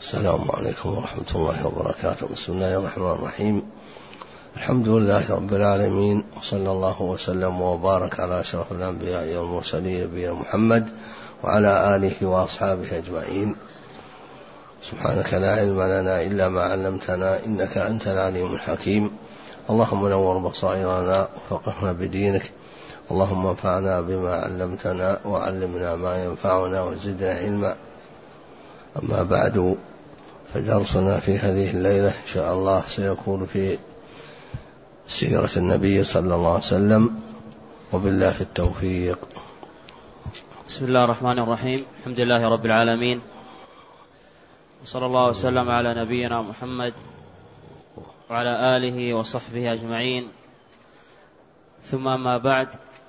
السلام عليكم ورحمة الله وبركاته. بسم الله الرحمن الرحيم. الحمد لله رب العالمين، وصلى الله وسلم وبارك على أشرف الأنبياء والمرسلين نبينا محمد وعلى آله وأصحابه أجمعين. سبحانك لا علم لنا إلا ما علمتنا إنك أنت العليم الحكيم. اللهم نور بصائرنا وفقهنا بدينك، اللهم انفعنا بما علمتنا وعلمنا ما ينفعنا وزدنا علما. أما بعد، فدرسنا في هذه الليلة إن شاء الله سيكون في سيرة النبي صلى الله عليه وسلم، وبالله التوفيق. بسم الله الرحمن الرحيم. الحمد لله رب العالمين، وصلى الله وسلم على نبينا محمد وعلى آله وصحبه أجمعين. ثم ما بعد،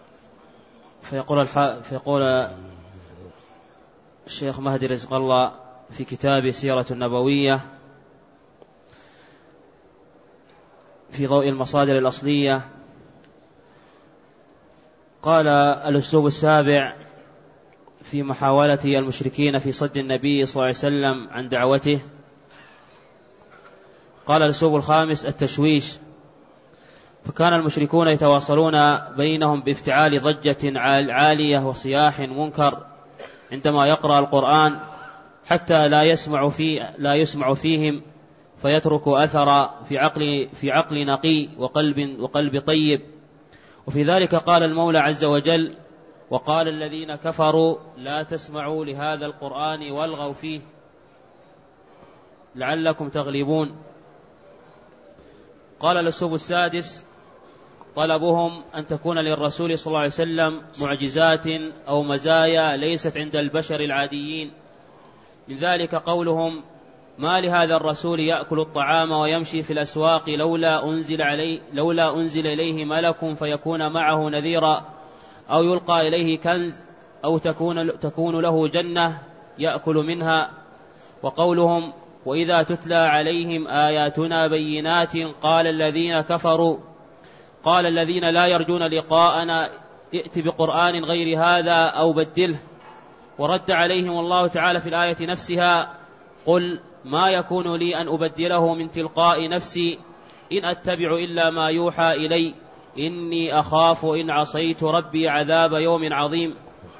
فيقول الشيخ مهدي رزق الله في كتاب سيرة النبوية في ضوء المصادر الأصلية، قال: الأسلوب السابع في محاولة المشركين في صد النبي صلى الله عليه وسلم عن دعوته. قال: الأسلوب الخامس التشويش، فكان المشركون يتواصلون بينهم بافتعال ضجة عالية وصياح منكر عندما يقرأ القرآن، حتى لا يسمع فيهم، فيترك أثر في عقل نقي وقلب طيب. وفي ذلك قال المولى عز وجل: وقال الذين كفروا لا تسمعوا لهذا القرآن والغوا فيه لعلكم تغلبون. قال الأسلوب السادس طلبهم أن تكون للرسول صلى الله عليه وسلم معجزات أو مزايا ليست عند البشر العاديين. من ذلك قولهم: ما لهذا الرسول يأكل الطعام ويمشي في الأسواق لولا أنزل إليه ملك فيكون معه نذيرا، أو يلقى إليه كنز، أو تكون له جنة يأكل منها. وقولهم: وإذا تتلى عليهم آياتنا بينات قال الذين لا يرجون لقاءنا ائت بقرآن غير هذا أو بدله. ورد عليهم الله تعالى في الآية نفسها: قل ما يكون لي أن أبدله من تلقاء نفسي إن أتبع إلا ما يوحى إلي إني أخاف إن عصيت ربي عذاب يوم عظيم.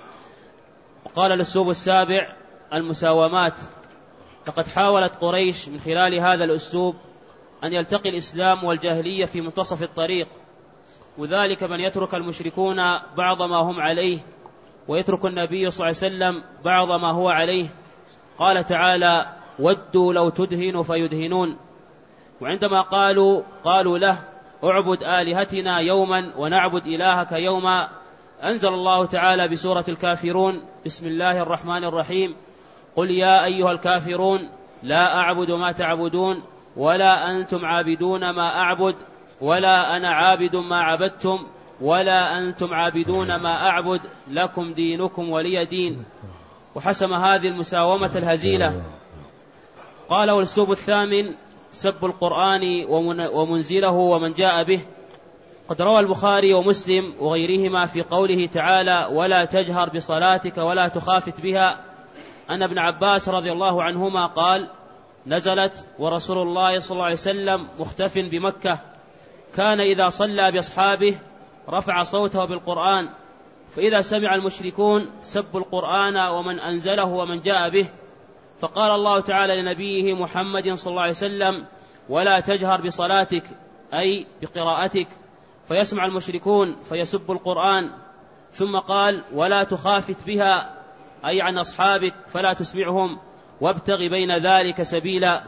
وقال الأسلوب السابع المساومات، لقد حاولت قريش من خلال هذا الأسلوب أن يلتقي الإسلام والجاهلية في منتصف الطريق، وذلك من يترك المشركون بعض ما هم عليه ويترك النبي صلى الله عليه وسلم بعض ما هو عليه. قال تعالى: ودوا لو تدهن فيدهنون. وعندما قالوا له: اعبد آلهتنا يوما ونعبد إلهك يوما، أنزل الله تعالى بسورة الكافرون: بسم الله الرحمن الرحيم، قل يا أيها الكافرون لا أعبد ما تعبدون ولا أنتم عابدون ما أعبد ولا أنا عابد ما عبدتم ولا أنتم عابدون ما أعبد لكم دينكم ولي دين. وحسم هذه المساومة الهزيلة. قال: والأسلوب الثامن سب القرآن ومنزله ومن جاء به. قد روى البخاري ومسلم وغيرهما في قوله تعالى: ولا تجهر بصلاتك ولا تخافت بها، أن ابن عباس رضي الله عنهما قال: نزلت ورسول الله صلى الله عليه وسلم مختف بمكة، كان إذا صلى بأصحابه رفع صوته بالقرآن، فإذا سمع المشركون سبوا القرآن ومن أنزله ومن جاء به. فقال الله تعالى لنبيه محمد صلى الله عليه وسلم: ولا تجهر بصلاتك أي بقراءتك، فيسمع المشركون فيسب القرآن. ثم قال: ولا تخافت بها أي عن أصحابك فلا تسمعهم، وابتغ بين ذلك سبيلا.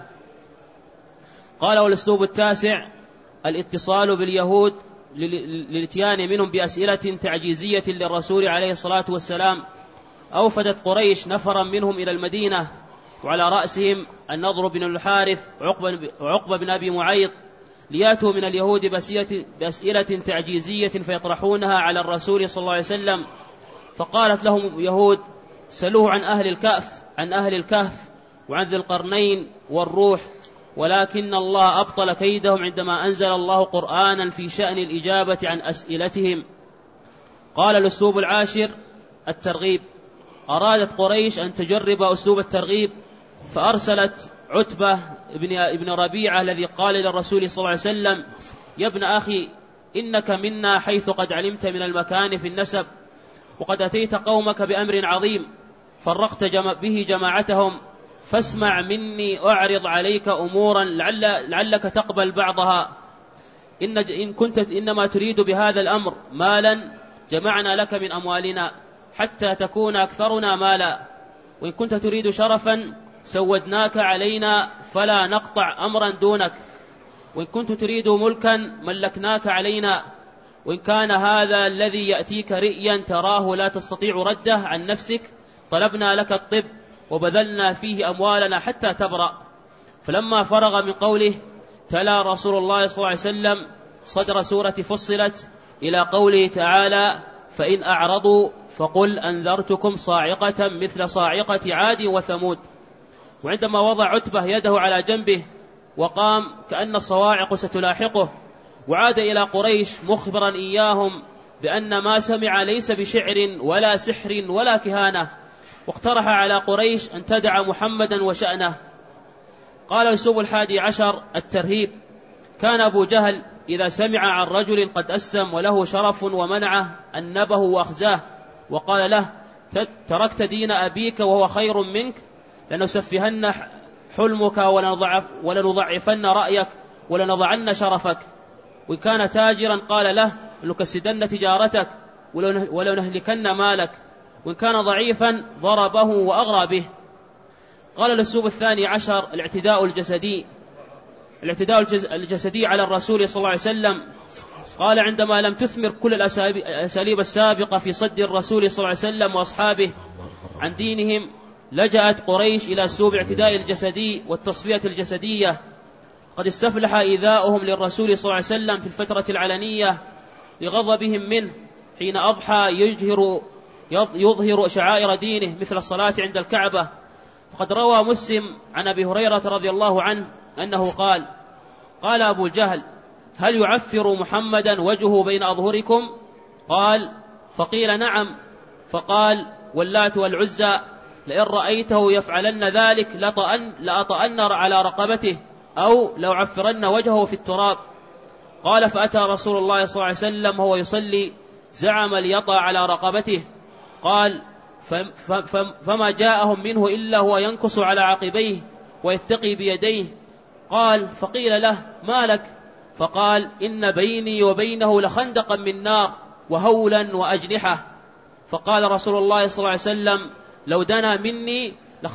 قال: والأسلوب التاسع الاتصال باليهود للاتيان منهم بأسئلة تعجيزية للرسول عليه الصلاة والسلام. أوفدت قريش نفرا منهم إلى المدينة، وعلى رأسهم النضر بن الحارث وعقبة بن أبي معيط، لياتوا من اليهود بأسئلة تعجيزية فيطرحونها على الرسول صلى الله عليه وسلم. فقالت لهم يهود: سلوه عن أهل الكهف وعن ذي القرنين والروح، ولكن الله أبطل كيدهم عندما أنزل الله قرآنا في شأن الإجابة عن أسئلتهم. قال الأسلوب العاشر الترغيب. أرادت قريش أن تجرب أسلوب الترغيب، فأرسلت عتبة ابن ربيعة الذي قال للرسول صلى الله عليه وسلم: يا ابن أخي إنك منا حيث قد علمت من المكان في النسب، وقد أتيت قومك بأمر عظيم فرقت به جماعتهم، فاسمع مني أعرض عليك أمورا لعلك تقبل بعضها. إن كنت إنما تريد بهذا الأمر مالا جمعنا لك من أموالنا حتى تكون أكثرنا مالا، وإن كنت تريد شرفا سودناك علينا فلا نقطع أمرا دونك، وإن كنت تريد ملكا ملكناك علينا، وإن كان هذا الذي يأتيك رئيا تراه لا تستطيع رده عن نفسك طلبنا لك الطب وبذلنا فيه أموالنا حتى تبرأ. فلما فرغ من قوله تلا رسول الله صلى الله عليه وسلم صدر سورة فصلت إلى قوله تعالى: فإن أعرضوا فقل أنذرتكم صاعقة مثل صاعقة عاد وثمود. وعندما وضع عتبة يده على جنبه وقام كأن الصواعق ستلاحقه، وعاد إلى قريش مخبرا إياهم بأن ما سمع ليس بشعر ولا سحر ولا كهانة، واقترح على قريش أن تدع محمدا وشأنه. قال الأسلوب 11 الترهيب: كان أبو جهل إذا سمع عن رجل قد أسلم وله شرف ومنعه أنبه وأخزاه وقال له: تركت دين أبيك وهو خير منك، لنسفهن حلمك ولنضعفن رأيك ولنضعن شرفك. وإن كان تاجرا قال له: لنكسدن تجارتك ولنهلكن مالك. وإن كان ضعيفا ضربه وأغرى به. قال الأسلوب 12 الاعتداء الجسدي. الاعتداء الجسدي على الرسول صلى الله عليه وسلم. قال: عندما لم تثمر كل الأساليب السابقة في صد الرسول صلى الله عليه وسلم وأصحابه عن دينهم، لجأت قريش إلى أسلوب الاعتداء الجسدي والتصفية الجسدية. قد استفلح إيذاؤهم للرسول صلى الله عليه وسلم في الفترة العلنية لغضبهم منه حين أضحى يظهر شعائر دينه مثل الصلاة عند الكعبة. فقد روى مسلم عن أبي هريرة رضي الله عنه أنه قال أبو جهل: هل يعفر محمدا وجهه بين أظهركم؟ قال: فقيل نعم. فقال: واللات والعزى لئن رأيته يفعلن ذلك لأطأن على رقبته أو لو عفرن وجهه في التراب. قال: فأتى رسول الله صلى الله عليه وسلم وهو يصلي زعم ليطأ على رقبته. قال: فما جاءهم منه إلا هو ينكص على عقبيه ويتقي بيديه. قال: فقيل له: ما لك؟ فقال: إن بيني وبينه لخندقا من نار وهولا وأجنحة. فقال رسول الله صلى الله عليه وسلم: لو دنا مني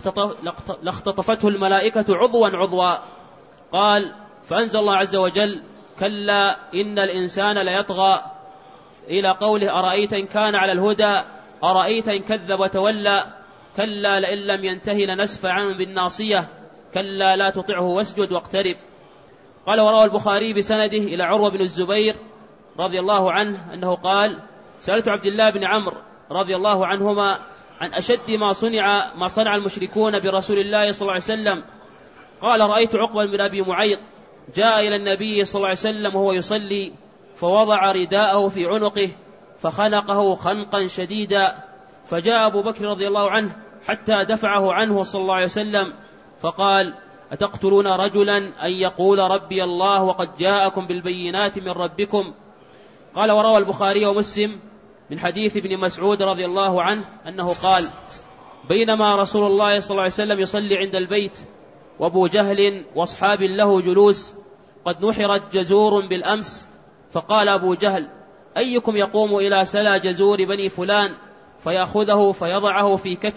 لاختطفته الملائكة عضوا عضوا. قال: فأنزل الله عز وجل: كلا إن الإنسان ليطغى، إلى قوله: أرأيت إن كان على الهدى أرأيت إن كذب وتولى، كلا لئن لم ينتهي لنسفعا بالناصية، كلا لا تطعه واسجد واقترب. قال: وروى البخاري بسنده إلى عروة بن الزبير رضي الله عنه أنه قال: سألت عبد الله بن عمرو رضي الله عنهما عن أشد ما صنع المشركون برسول الله صلى الله عليه وسلم. قال: رأيت عقبة بن أبي معيط جاء إلى النبي صلى الله عليه وسلم وهو يصلي، فوضع رداءه في عنقه فخنقه خنقا شديدا، فجاء أبو بكر رضي الله عنه حتى دفعه عنه صلى الله عليه وسلم فقال: أتقتلون رجلا أن يقول ربي الله وقد جاءكم بالبينات من ربكم؟ قال: وروى البخاري ومسلم من حديث ابن مسعود رضي الله عنه أنه قال: بينما رسول الله صلى الله عليه وسلم يصلي عند البيت وأبو جهل واصحاب له جلوس، قد نحرت جزور بالأمس، فقال أبو جهل: أيكم يقوم إلى سلى جزور بني فلان فيأخذه فيضعه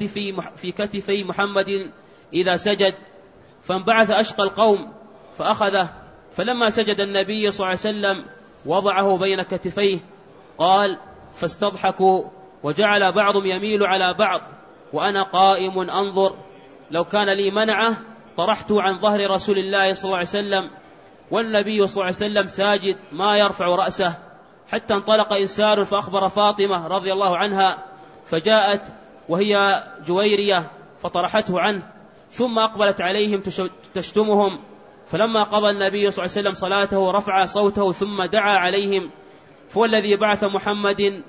في كتفي محمد إذا سجد؟ فانبعث أشقى القوم فأخذه، فلما سجد النبي صلى الله عليه وسلم وضعه بين كتفيه. قال: فاستضحكوا وجعل بعضهم يميل على بعض وأنا قائم أنظر، لو كان لي منعه طرحت عن ظهر رسول الله صلى الله عليه وسلم والنبي صلى الله عليه وسلم ساجد ما يرفع رأسه. حتى انطلق إنسان فأخبر فاطمة رضي الله عنها، فجاءت وهي جويرية فطرحته عنه، ثم أقبلت عليهم تشتمهم. فلما قضى النبي صلى الله عليه وسلم صلاته رفع صوته ثم دعا عليهم: فهو الذي بعث محمدا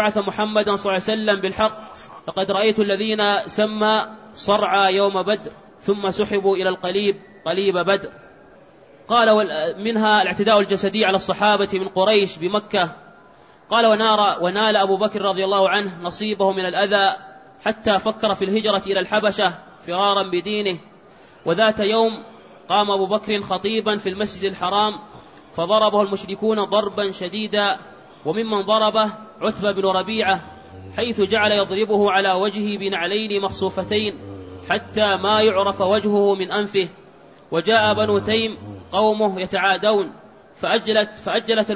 صلى الله عليه وسلم بالحق، لقد رأيت الذين سمى صرعى يوم بدر ثم سحبوا إلى قليب بدر. قال منها الاعتداء الجسدي على الصحابة من قريش بمكة. قال ونال أبو بكر رضي الله عنه نصيبه من الأذى حتى فكر في الهجرة إلى الحبشة فرارا بدينه. وذات يوم قام أبو بكر خطيبا في المسجد الحرام فضربه المشركون ضربا شديدا، وممن ضربه عتبة بن ربيعة، حيث جعل يضربه على وجهه بنعلين مخصوفتين حتى ما يعرف وجهه من أنفه. وجاء بنو تيم قومه يتعادون فأجلت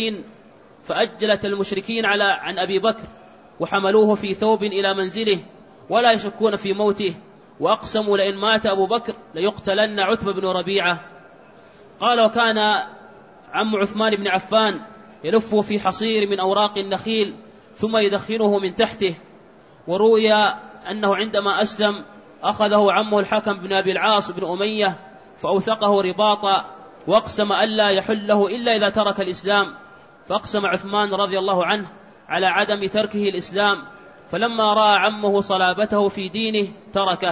المشركين عن أبي بكر، وحملوه في ثوب إلى منزله ولا يشكون في موته، وأقسموا لئن مات أبو بكر ليقتلن عتبة بن ربيعة. قال وكان عم عثمان بن عفان يلف في حصير من أوراق النخيل ثم يدخنه من تحته. وروي أنه عندما أسلم أخذه عمه الحكم بن أبي العاص بن أمية فأوثقه رباطا، وأقسم ألا يحله إلا إذا ترك الإسلام، فأقسم عثمان رضي الله عنه على عدم تركه الإسلام، فلما رأى عمه صلابته في دينه تركه.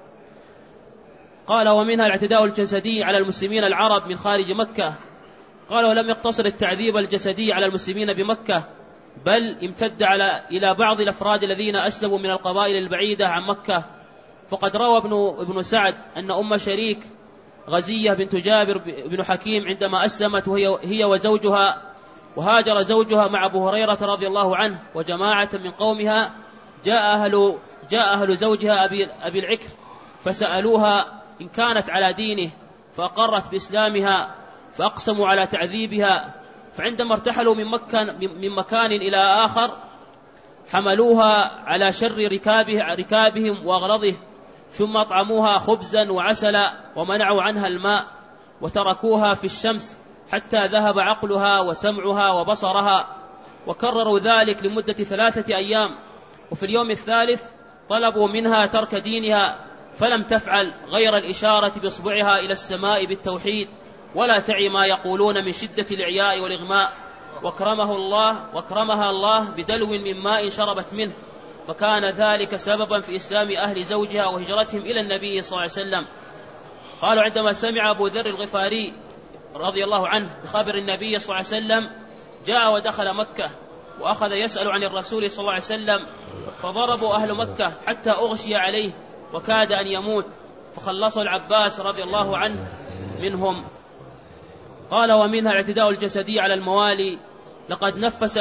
قال ومنها الاعتداء الجسدي على المسلمين العرب من خارج مكة. قال ولم يقتصر التعذيب الجسدي على المسلمين بمكة، بل امتد إلى بعض الأفراد الذين أسلموا من القبائل البعيدة عن مكة. فقد روى ابن سعد أن أم شريك غزية بنت جابر بن حكيم عندما أسلمت هي وزوجها، وهاجر زوجها مع أبو هريرة رضي الله عنه وجماعة من قومها، جاء أهل زوجها أبي العكر فسألوها إن كانت على دينه، فأقرت بإسلامها، فأقسموا على تعذيبها. فعندما ارتحلوا من مكان إلى آخر حملوها على شر ركابهم وأغلظه، ثم أطعموها خبزا وعسلا ومنعوا عنها الماء، وتركوها في الشمس حتى ذهب عقلها وسمعها وبصرها، وكرروا ذلك لمدة 3 أيام. وفي اليوم الثالث طلبوا منها ترك دينها، فلم تفعل غير الإشارة بإصبعها إلى السماء بالتوحيد، ولا تعي ما يقولون من شدة الإعياء والإغماء. وكرمها الله بدلو من ماء شربت منه، فكان ذلك سببا في إسلام أهل زوجها وهجرتهم إلى النبي صلى الله عليه وسلم. قالوا عندما سمع أبو ذر الغفاري رضي الله عنه بخبر النبي صلى الله عليه وسلم جاء ودخل مكة، وأخذ يسأل عن الرسول صلى الله عليه وسلم، فضربوا أهل مكة حتى أغشي عليه وكاد أن يموت، فخلصوا العباس رضي الله عنه منهم. قال ومنها الاعتداء الجسدي على الموالي. لقد نفذ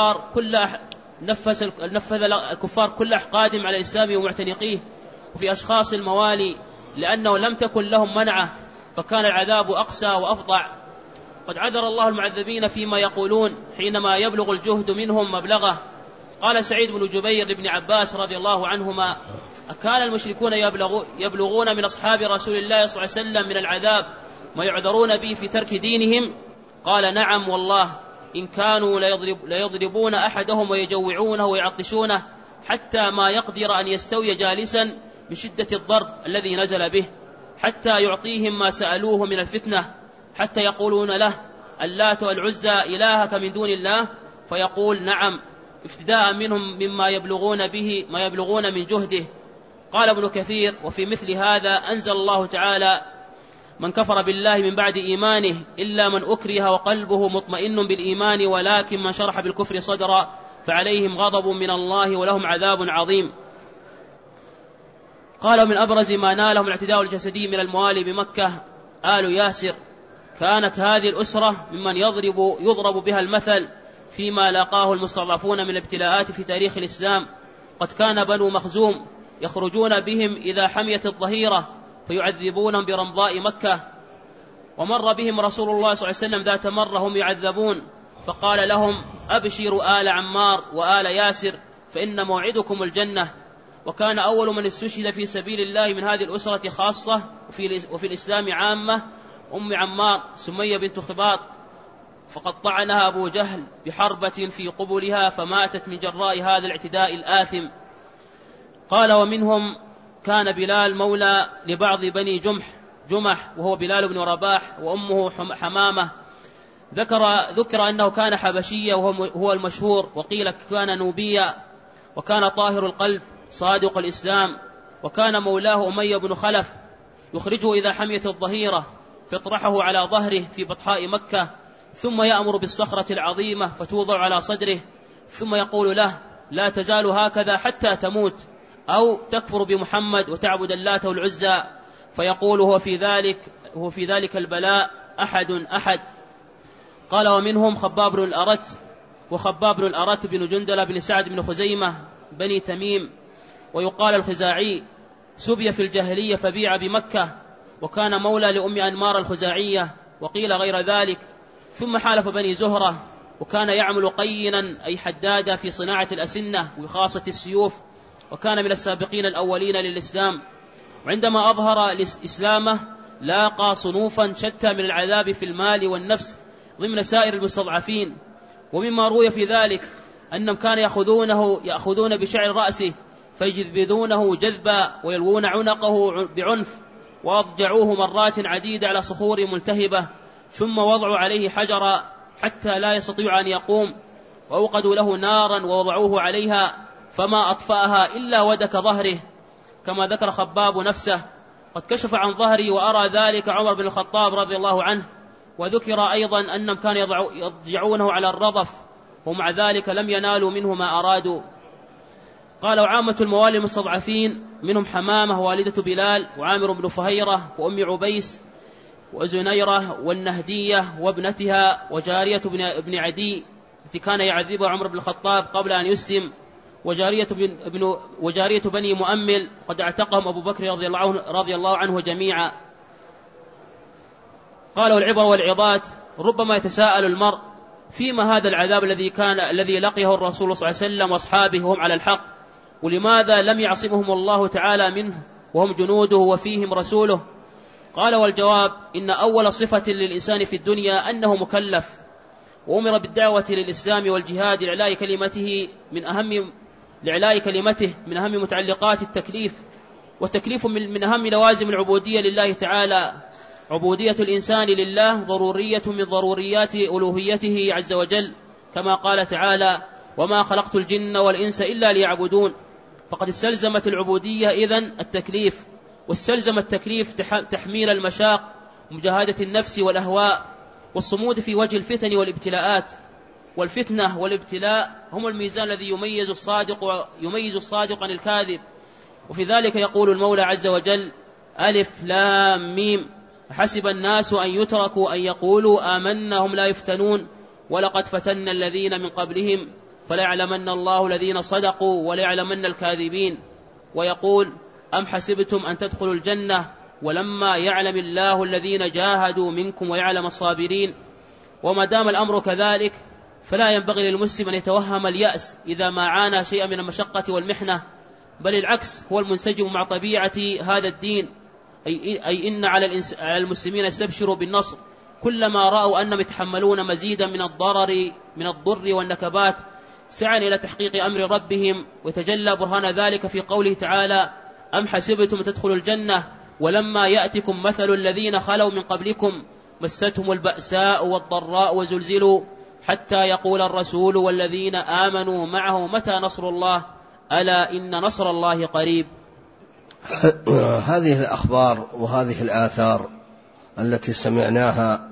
الكفار كل أحقادهم على الإسلام ومعتنقيه وفي أشخاص الموالي، لأنه لم تكن لهم منعه، فكان العذاب أقسى وأفظع. قد عذر الله المعذبين فيما يقولون حينما يبلغ الجهد منهم مبلغه. قال سعيد بن جبير لابن عباس رضي الله عنهما: أكان المشركون يبلغون من أصحاب رسول الله صلى الله عليه وسلم من العذاب ما يعذرون به في ترك دينهم؟ قال: نعم والله، إن كانوا ليضربون أحدهم ويجوعونه ويعطشونه حتى ما يقدر أن يستوي جالسا من شدة الضرب الذي نزل به، حتى يعطيهم ما سألوه من الفتنة، حتى يقولون له: اللات والعزى إلهك من دون الله؟ فيقول: نعم، افتداء منهم مما يبلغون من جهده. قال ابن كثير: وفي مثل هذا أنزل الله تعالى: من كفر بالله من بعد إيمانه إلا من أكره وقلبه مطمئن بالإيمان ولكن من شرح بالكفر صدرا فعليهم غضب من الله ولهم عذاب عظيم. قال: من أبرز ما نالهم الاعتداء الجسدي من الموالي بمكة آل ياسر. كانت هذه الأسرة ممن يضرب بها المثل فيما لاقاه المستضعفون من الابتلاءات في تاريخ الإسلام. قد كان بنو مخزوم يخرجون بهم إذا حميت الظهيرة فيعذبونهم برمضاء مكة. ومر بهم رسول الله صلى الله عليه وسلم ذات مرة هم يعذبون، فقال لهم: أبشروا آل عمار وآل ياسر فإن موعدكم الجنة. وكان أول من استشهد في سبيل الله من هذه الأسرة خاصة وفي الإسلام عامة أم عمار سمية بنت خباط، فقد طعنها أبو جهل بحربة في قبلها فماتت من جراء هذا الاعتداء الآثم. قال: ومنهم كان بلال مولى لبعض بني جمح وهو بلال بن رباح، وأمه حمامة. ذكر أنه كان حبشيا وهو المشهور، وقيل كان نوبيا، وكان طاهر القلب صادق الإسلام، وكان مولاه أمية بن خلف، يخرجه إذا حميت الظهيرة فيطرحه على ظهره في بطحاء مكة، ثم يأمر بالصخرة العظيمة فتوضع على صدره، ثم يقول له: لا تزال هكذا حتى تموت، أو تكفر بمحمد وتعبد اللات والعزى. فيقول: هو في ذلك البلاء أحد. قال: ومنهم خباب بن الأرت، وخباب بن الأرت بن جندل بن سعد بن خزيمة بني تميم، ويقال الخزاعي، سبي في الجاهلية فبيع بمكة، وكان مولى لأم أنمار الخزاعية، وقيل غير ذلك. ثم حالف بني زهرة، وكان يعمل قينا أي حدادا في صناعة الأسنة وخاصة السيوف، وكان من السابقين الأولين للإسلام. وعندما أظهر إسلامه لاقى صنوفا شتى من العذاب في المال والنفس ضمن سائر المستضعفين. ومما روي في ذلك أنهم كانوا يأخذون بشعر رأسه فيجذبونه جذبا ويلوون عنقه بعنف، وأضجعوه مرات عديدة على صخور ملتهبة، ثم وضعوا عليه حجرا حتى لا يستطيع أن يقوم، وأوقدوا له نارا ووضعوه عليها فما أطفأها إلا ودك ظهره، كما ذكر خباب نفسه. قد كشف عن ظهري وأرى ذلك عمر بن الخطاب رضي الله عنه. وذكر أيضا أنهم كانوا يضجعونه على الرضف، ومع ذلك لم ينالوا منه ما أرادوا. قال: وعامة الموالي المستضعفين منهم حمامة والدة بلال، وعامر بن فهيرة، وأم عبيس، وزنيرة، والنهدية وابنتها، وجارية بن عدي التي كان يعذبها عمر بن الخطاب قبل أن يسلم، وجارية بني مؤمل قد اعتقهم أبو بكر رضي الله عنه جميعا. قالوا: العبر والعظات، ربما يتساءل المرء فيما هذا العذاب الذي لقيه الرسول صلى الله عليه وسلم وأصحابه وهم على الحق، ولماذا لم يعصمهم الله تعالى منه وهم جنوده وفيهم رسوله؟ قال: والجواب إن أول صفة للإنسان في الدنيا أنه مكلف، وأمر بالدعوة للإسلام والجهاد لإعلاء كلمته من أهم متعلقات التكليف. والتكليف من أهم لوازم العبودية لله تعالى. عبودية الإنسان لله ضرورية من ضروريات ألوهيته عز وجل، كما قال تعالى: وما خلقت الجن والإنس إلا ليعبدون. فقد استلزمت العبودية إذن التكليف، واستلزم التكليف تحميل المشاق ومجاهدة النفس والأهواء والصمود في وجه الفتن والابتلاءات. والفتنة والابتلاء هم الميزان الذي يميز الصادق عن الكاذب. وفي ذلك يقول المولى عز وجل: ألف لام ميم، حسب الناس أن يتركوا أن يقولوا آمنا هم لا يفتنون، ولقد فتنا الذين من قبلهم فليعلمن الله الذين صدقوا وليعلمن الكاذبين. ويقول: أم حسبتم أن تدخلوا الجنة ولما يعلم الله الذين جاهدوا منكم ويعلم الصابرين. وما دام الأمر كذلك فلا ينبغي للمسلم أن يتوهم اليأس إذا ما عانى شيئا من المشقة والمحنة، بل العكس هو المنسجم مع طبيعة هذا الدين. أي إن على المسلمين يستبشروا بالنصر كلما رأوا أنهم يتحملون مزيدا من الضر والنكبات، سعى إلى تحقيق أمر ربهم. ويتجلى برهان ذلك في قوله تعالى: أم حسبتم تدخلوا الجنة ولما يأتكم مثل الذين خلوا من قبلكم مستهم البأساء والضراء وزلزلوا حتى يقول الرسول والذين آمنوا معه متى نصر الله ألا إن نصر الله قريب. هذه الأخبار وهذه الآثار التي سمعناها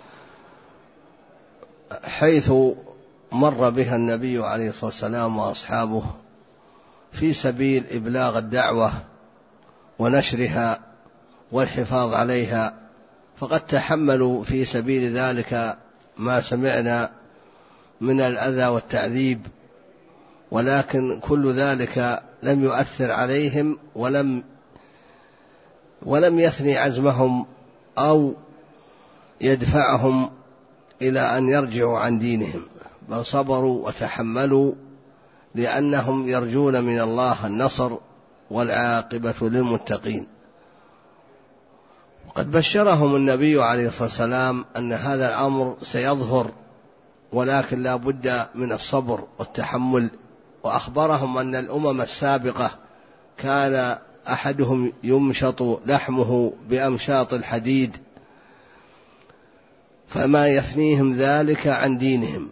حيث مر بها النبي عليه الصلاة والسلام وأصحابه في سبيل إبلاغ الدعوة ونشرها والحفاظ عليها، فقد تحملوا في سبيل ذلك ما سمعنا من الأذى والتعذيب، ولكن كل ذلك لم يؤثر عليهم ولم يثني عزمهم أو يدفعهم إلى أن يرجعوا عن دينهم، بل صبروا وتحملوا لأنهم يرجون من الله النصر والعاقبة للمتقين. وقد بشرهم النبي عليه الصلاة والسلام أن هذا الأمر سيظهر، ولكن لا بد من الصبر والتحمل. وأخبرهم أن الأمم السابقة كان أحدهم يمشط لحمه بأمشاط الحديد، فما يثنيهم ذلك عن دينهم.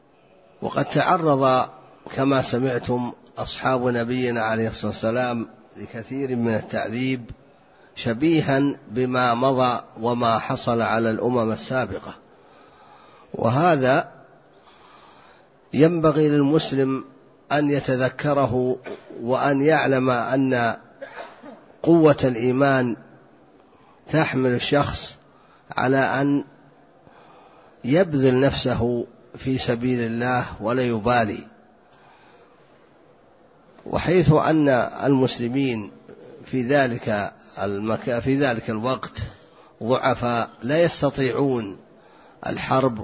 وقد تعرض كما سمعتم أصحاب نبينا عليه الصلاة والسلام لكثير من التعذيب شبيها بما مضى وما حصل على الأمم السابقة، وهذا ينبغي للمسلم أن يتذكره وأن يعلم أن قوة الإيمان تحمل الشخص على أن يبذل نفسه في سبيل الله ولا يبالي. وحيث أن المسلمين في ذلك الوقت ضعفاء لا يستطيعون الحرب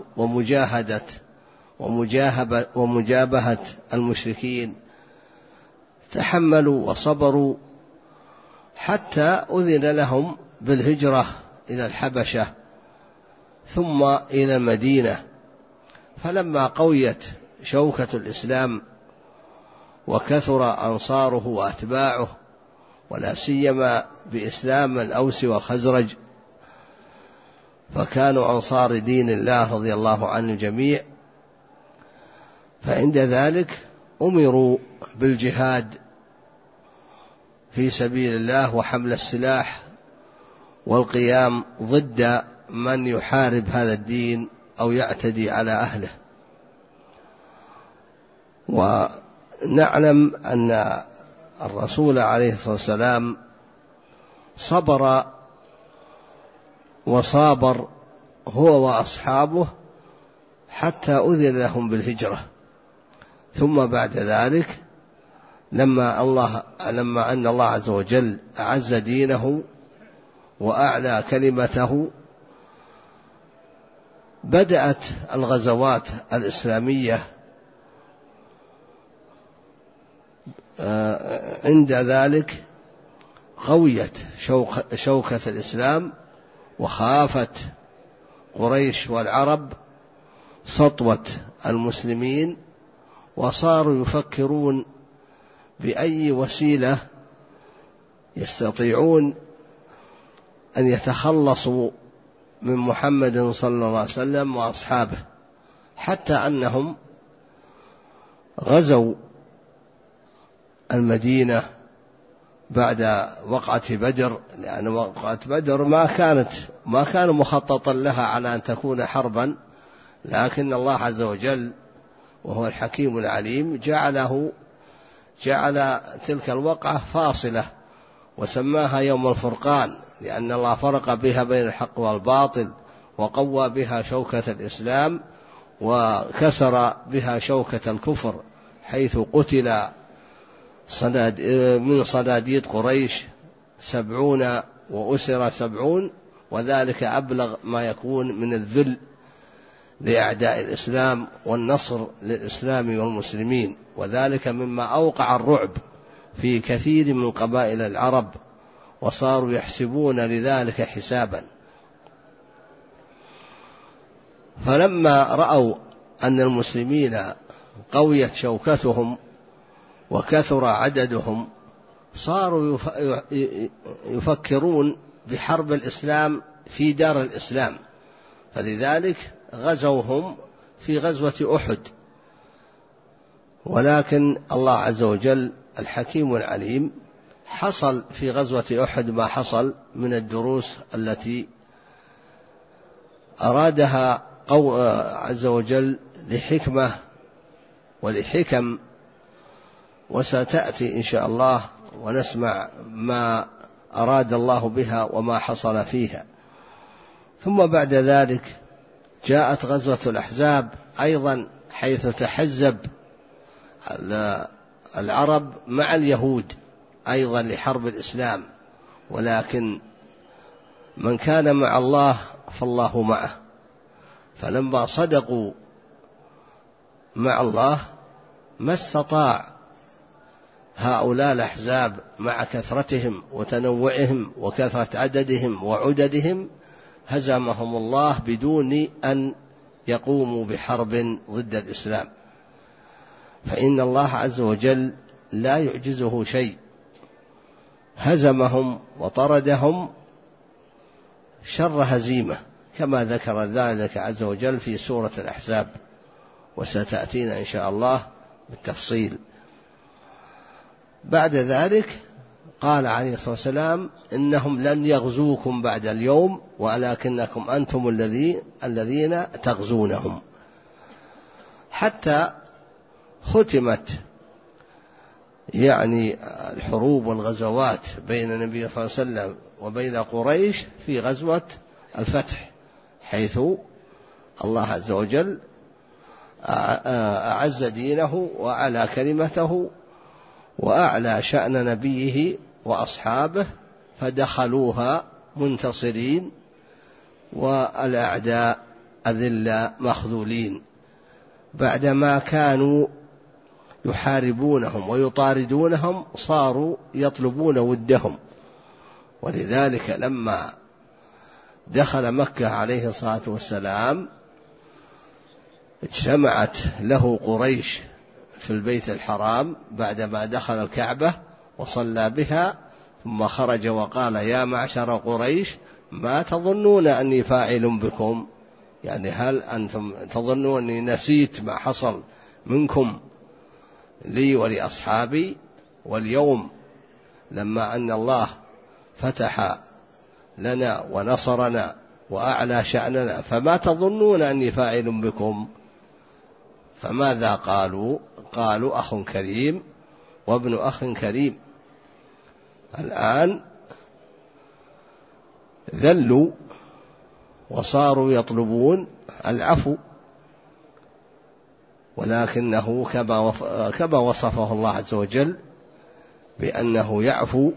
ومجابهة المشركين، تحملوا وصبروا حتى أذن لهم بالهجرة إلى الحبشة ثم إلى المدينة. فلما قويت شوكة الإسلام وكثر أنصاره وأتباعه، ولا سيما بإسلام الأوس والخزرج، فكانوا أنصار دين الله رضي الله عن الجميع، فعند ذلك أمروا بالجهاد في سبيل الله وحمل السلاح والقيام ضد من يحارب هذا الدين أو يعتدي على أهله. ونعلم أن الرسول عليه الصلاة والسلام صبر وصابر هو وأصحابه حتى أذن لهم بالهجرة. ثم بعد ذلك لما أن الله عز وجل أعز دينه وأعلى كلمته، بدأت الغزوات الإسلامية عند ذلك قويت شوكة الإسلام، وخافت قريش والعرب سطوة المسلمين، وصاروا يفكرون بأي وسيلة يستطيعون أن يتخلصوا من محمد صلى الله عليه وسلم وأصحابه، حتى أنهم غزوا المدينة بعد وقعة بدر، لأن وقعة بدر ما كان مخططا لها على أن تكون حربا، لكن الله عز وجل وهو الحكيم العليم جعل تلك الوقعة فاصلة وسماها يوم الفرقان، لأن الله فرق بها بين الحق والباطل، وقوى بها شوكة الإسلام وكسر بها شوكة الكفر، حيث قتل من صناديد قريش 70 وأسر 70، وذلك أبلغ ما يكون من الذل لأعداء الإسلام والنصر للإسلام والمسلمين، وذلك مما أوقع الرعب في كثير من قبائل العرب، وصاروا يحسبون لذلك حسابا. فلما رأوا أن المسلمين قويت شوكتهم وكثر عددهم، صاروا يفكرون بحرب الإسلام في دار الإسلام، فلذلك غزوهم في غزوة أحد. ولكن الله عز وجل الحكيم العليم حصل في غزوة أحد ما حصل من الدروس التي أرادها عز وجل لحكمة ولحكم، وستأتي إن شاء الله ونسمع ما أراد الله بها وما حصل فيها. ثم بعد ذلك جاءت غزوة الأحزاب أيضا، حيث تحزب العرب مع اليهود أيضا لحرب الإسلام، ولكن من كان مع الله فالله معه. فلما صدقوا مع الله ما استطاع هؤلاء الأحزاب مع كثرتهم وتنوعهم وكثرة عددهم وعددهم، هزمهم الله بدون أن يقوموا بحرب ضد الإسلام، فإن الله عز وجل لا يعجزه شيء، هزمهم وطردهم شر هزيمة، كما ذكر ذلك عز وجل في سورة الأحزاب، وستأتينا إن شاء الله بالتفصيل. بعد ذلك قال عليه الصلاة والسلام إنهم لن يغزوكم بعد اليوم ولكنكم أنتم الذين تغزونهم، حتى ختمت يعني الحروب والغزوات بين النبي صلى الله عليه وسلم وبين قريش في غزوة الفتح، حيث الله عز وجل أعز دينه وأعلى كلمته وأعلى شأن نبيه وأصحابه، فدخلوها منتصرين والأعداء أذلة مخذولين، بعدما كانوا يحاربونهم ويطاردونهم صاروا يطلبون ودهم. ولذلك لما دخل مكة عليه الصلاة والسلام اجتمعت له قريش في البيت الحرام بعدما دخل الكعبة وصلى بها، ثم خرج وقال: يا معشر قريش ما تظنون أني فاعل بكم؟ يعني هل أنتم تظنون أني نسيت ما حصل منكم لي ولأصحابي؟ واليوم لما أن الله فتح لنا ونصرنا وأعلى شأننا فما تظنون أني فاعل بكم؟ فماذا قالوا؟ قالوا: أخ كريم وابن أخ كريم. الآن ذلوا وصاروا يطلبون العفو، ولكنه كما وصفه الله عز وجل بأنه يعفو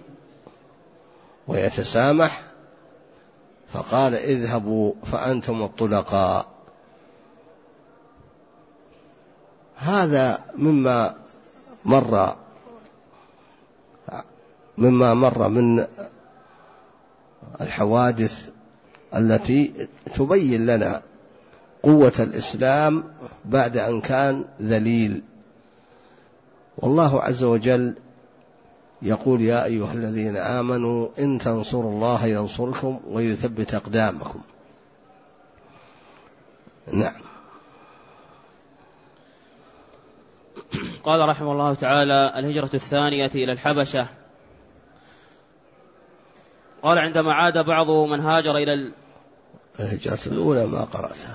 ويتسامح، فقال: اذهبوا فأنتم الطلقاء. هذا مما مر من الحوادث التي تبين لنا قوة الإسلام بعد أن كان ذليل. والله عز وجل يقول: يا أيها الذين آمنوا إن تنصروا الله ينصركم ويثبت أقدامكم. نعم. قال رحمه الله تعالى: الهجرة الثانية إلى الحبشة. قال: عندما عاد بعض من هاجر إلى الهجرة الأولى ما قرأتها.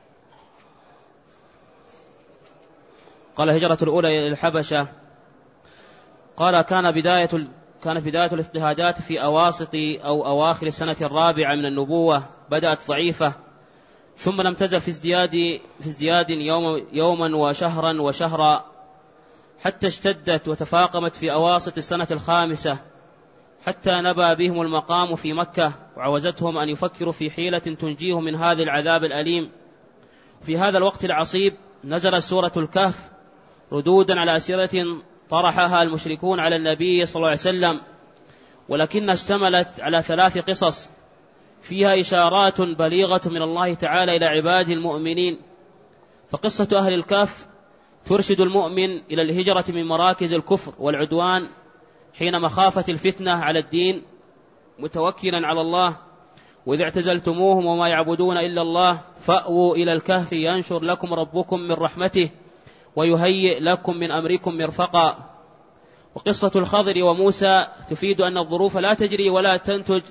قال: الهجرة الأولى إلى الحبشة. قال: كانت بداية الاضطهادات في أواسط أو أواخر السنة الرابعة من النبوة، بدأت ضعيفة، ثم لم تزل في ازدياد يوما وشهرا حتى اشتدت وتفاقمت في أواسط السنة الخامسة، حتى نبى بهم المقام في مكة، وعوزتهم أن يفكروا في حيلة تنجيهم من هذا العذاب الأليم. في هذا الوقت العصيب نزلت سورة الكهف ردودا على أسئلة طرحها المشركون على النبي صلى الله عليه وسلم، ولكنها اشتملت على 3 قصص فيها إشارات بليغة من الله تعالى إلى عباده المؤمنين. فقصة أهل الكهف ترشد المؤمن إلى الهجرة من مراكز الكفر والعدوان حين مخافة الفتنة على الدين، متوكلا على الله: وإذا اعتزلتموهم وما يعبدون إلا الله فأووا إلى الكهف ينشر لكم ربكم من رحمته ويهيئ لكم من أمركم مرفقا. وقصة الخضر وموسى تفيد أن الظروف لا تجري ولا تنتج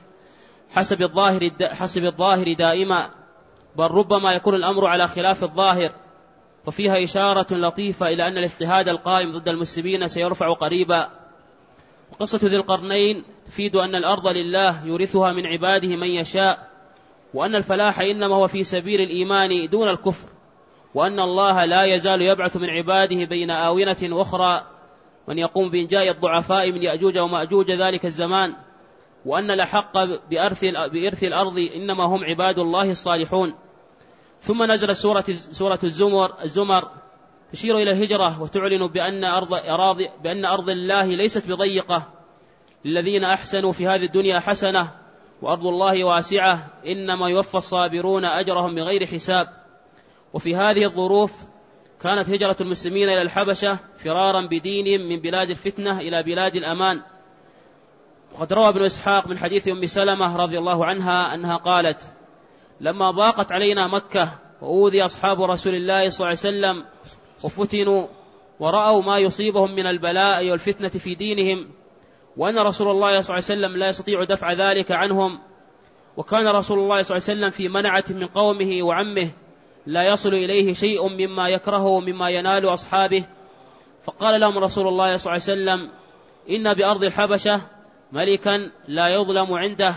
حسب الظاهر دائما، بل ربما يكون الأمر على خلاف الظاهر، وفيها إشارة لطيفة إلى أن الاجتهاد القائم ضد المسلمين سيرفع قريبا. وقصة ذي القرنين تفيد أن الأرض لله يورثها من عباده من يشاء، وأن الفلاح إنما هو في سبيل الإيمان دون الكفر، وأن الله لا يزال يبعث من عباده بين آونة أخرى من يقوم بإنجاء الضعفاء من يأجوج ومأجوج ذلك الزمان، وأن الأحق بإرث الأرض إنما هم عباد الله الصالحون. ثم نزل سورة الزمر تشير إلى الهجرة وتعلن بأن أرض الله ليست بضيقة، للذين أحسنوا في هذه الدنيا حسنة وأرض الله واسعة إنما يوفى الصابرون أجرهم بغير حساب. وفي هذه الظروف كانت هجرة المسلمين إلى الحبشة فرارا بدينهم من بلاد الفتنة إلى بلاد الأمان. وقد روى ابن إسحاق من حديث أم سلمة رضي الله عنها أنها قالت: لما ضاقت علينا مكة وأوذي أصحاب رسول الله صلى الله عليه وسلم وفتنوا ورأوا ما يصيبهم من البلاء والفتنة في دينهم وأن رسول الله صلى الله عليه وسلم لا يستطيع دفع ذلك عنهم، وكان رسول الله صلى الله عليه وسلم في منعة من قومه وعمه لا يصل إليه شيء مما يكرهه مما ينال أصحابه. فقال لهم رسول الله صلى الله عليه وسلم: إن بأرض الحبشة ملكا لا يظلم عنده،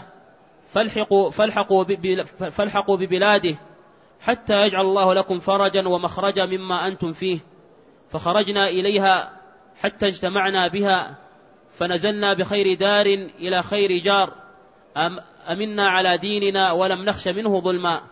فالحقوا ببلاده حتى يجعل الله لكم فرجا ومخرجا مما أنتم فيه. فخرجنا إليها حتى اجتمعنا بها، فنزلنا بخير دار إلى خير جار، أمنا على ديننا ولم نخش منه ظلما.